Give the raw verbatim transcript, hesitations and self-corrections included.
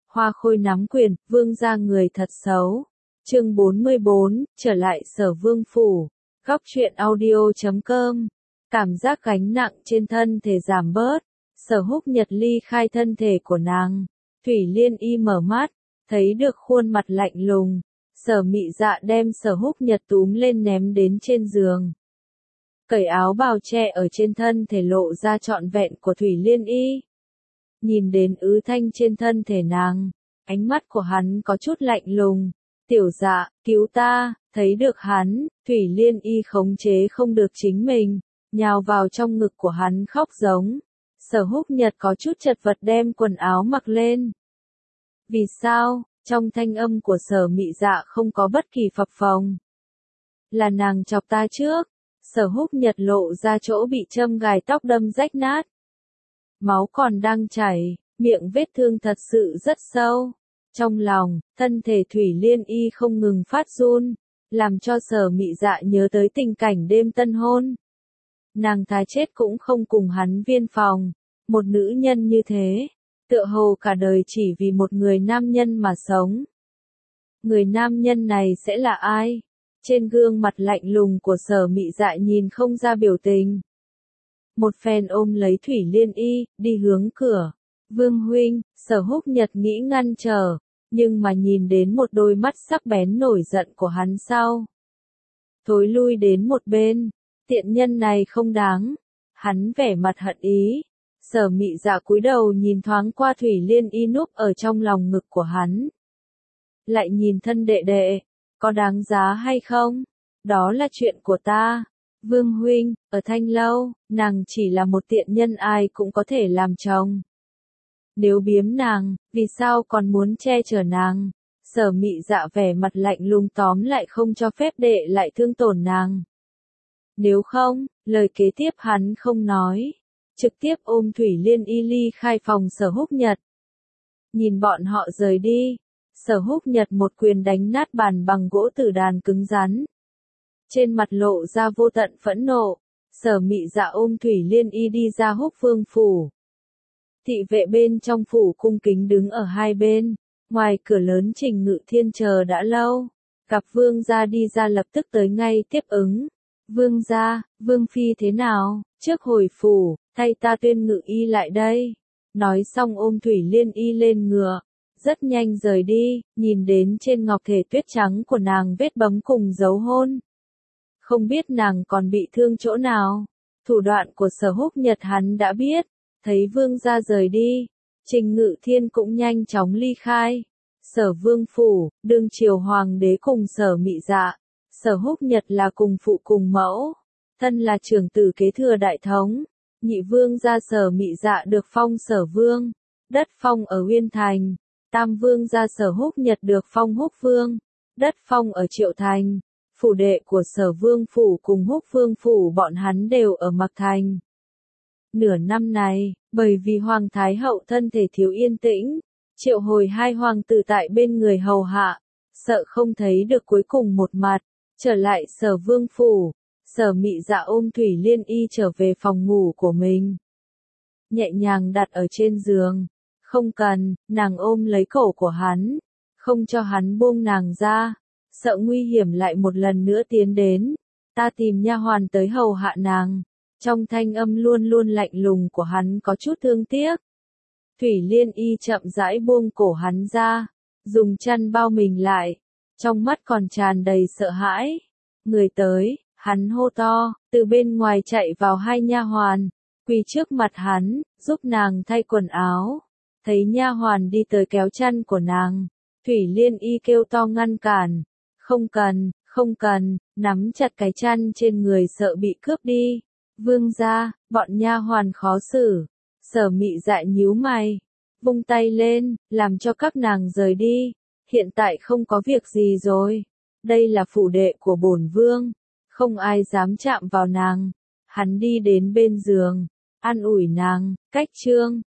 Hoa Khôi nắm quyền, vương gia người thật xấu. Chương bốn mươi bốn, trở lại Sở Vương phủ. Góc truyện audio chấm com. Cảm giác gánh nặng trên thân thể giảm bớt. Sở Húc Nhật ly khai thân thể của nàng. Thủy Liên Y mở mắt, thấy được khuôn mặt lạnh lùng. Sở Mị Dạ đem Sở Húc Nhật túm lên ném đến trên giường. Cởi áo bào che ở trên thân thể lộ ra trọn vẹn của Thủy Liên Y. Nhìn đến ứ thanh trên thân thể nàng, ánh mắt của hắn có chút lạnh lùng. Tiểu Dạ, cứu ta, thấy được hắn, Thủy Liên Y khống chế không được chính mình, nhào vào trong ngực của hắn khóc giống. Sở Húc Nhật có chút chật vật đem quần áo mặc lên. Vì sao? Trong thanh âm của Sở Mị Dạ không có bất kỳ phập phồng. Là nàng chọc ta trước. Sở Húc Nhật lộ ra chỗ bị châm gài tóc đâm rách nát. Máu còn đang chảy, miệng vết thương thật sự rất sâu. Trong lòng, thân thể Thủy Liên Y không ngừng phát run, làm cho Sở Mị Dạ nhớ tới tình cảnh đêm tân hôn. Nàng thà chết cũng không cùng hắn viên phòng, một nữ nhân như thế, tựa hồ cả đời chỉ vì một người nam nhân mà sống. Người nam nhân này sẽ là ai? Trên gương mặt lạnh lùng của Sở Mị Dạ nhìn không ra biểu tình. Một phen ôm lấy Thủy Liên Y, đi hướng cửa. Vương huynh, Sở Húc Nhật nghĩ ngăn trở, nhưng mà nhìn đến một đôi mắt sắc bén nổi giận của hắn sau. Thối lui đến một bên, tiện nhân này không đáng. Hắn vẻ mặt hận ý. Sở Mị Dạ cúi đầu nhìn thoáng qua Thủy Liên Y núp ở trong lòng ngực của hắn. Lại nhìn thân đệ đệ, có đáng giá hay không? Đó là chuyện của ta. Vương huynh, ở Thanh Lâu, nàng chỉ là một tiện nhân ai cũng có thể làm chồng. Nếu biếm nàng, vì sao còn muốn che chở nàng? Sở Mị Dạ vẻ mặt lạnh lùng tóm lại không cho phép đệ lại thương tổn nàng. Nếu không, lời kế tiếp hắn không nói. Trực tiếp ôm Thủy Liên Y ly khai phòng Sở Húc Nhật. Nhìn bọn họ rời đi. Sở Húc Nhật một quyền đánh nát bàn bằng gỗ tử đàn cứng rắn. Trên mặt lộ ra vô tận phẫn nộ. Sở Mị Dạ ôm Thủy Liên Y đi ra Húc Vương phủ. Thị vệ bên trong phủ cung kính đứng ở hai bên. Ngoài cửa lớn Trình Ngự Thiên chờ đã lâu. Gặp vương gia đi ra lập tức tới ngay tiếp ứng. Vương gia, vương phi thế nào? Trước hồi phủ, thay ta tuyên Ngự Y lại đây. Nói xong ôm Thủy Liên Y lên ngựa. Rất nhanh rời đi, nhìn đến trên ngọc thể tuyết trắng của nàng vết bấm cùng dấu hôn. Không biết nàng còn bị thương chỗ nào. Thủ đoạn của Sở Húc Nhật hắn đã biết. Thấy vương gia rời đi, Trình Ngự Thiên cũng nhanh chóng ly khai. Sở Vương phủ, đương triều hoàng đế cùng Sở Mị Dạ. Sở Húc Nhật là cùng phụ cùng mẫu. Thân là trưởng tử kế thừa đại thống. Nhị vương gia Sở Mị Dạ được phong Sở Vương. Đất phong ở Uyên Thành. Tam vương gia Sở Húc Nhật được phong Húc Vương. Đất phong ở Triệu Thành. Phủ đệ của Sở Vương phủ cùng Húc Vương phủ bọn hắn đều ở Mạc Thành. Nửa năm này, bởi vì Hoàng Thái Hậu thân thể thiếu yên tĩnh, triệu hồi hai hoàng tử tại bên người hầu hạ, sợ không thấy được cuối cùng một mặt, trở lại Sở Vương phủ. Sở Mị Dạ ôm Thủy Liên Y trở về phòng ngủ của mình. Nhẹ nhàng đặt ở trên giường. Không cần, nàng ôm lấy cổ của hắn. Không cho hắn buông nàng ra. Sợ nguy hiểm lại một lần nữa tiến đến. Ta tìm nha hoàn tới hầu hạ nàng. Trong thanh âm luôn luôn lạnh lùng của hắn có chút thương tiếc. Thủy Liên Y chậm rãi buông cổ hắn ra. Dùng chăn bao mình lại. Trong mắt còn tràn đầy sợ hãi. Người tới. Hắn hô to, từ bên ngoài chạy vào hai nha hoàn, quỳ trước mặt hắn, giúp nàng thay quần áo. Thấy nha hoàn đi tới kéo chăn của nàng, Thủy Liên Y kêu to ngăn cản. Không cần, không cần, nắm chặt cái chăn trên người sợ bị cướp đi. Vương gia, bọn nha hoàn khó xử. Sở Mị Dạ nhíu mày, vung tay lên, làm cho các nàng rời đi. Hiện tại không có việc gì rồi. Đây là phủ đệ của bổn vương. Không ai dám chạm vào nàng. Hắn đi đến bên giường, an ủi nàng, cách chương,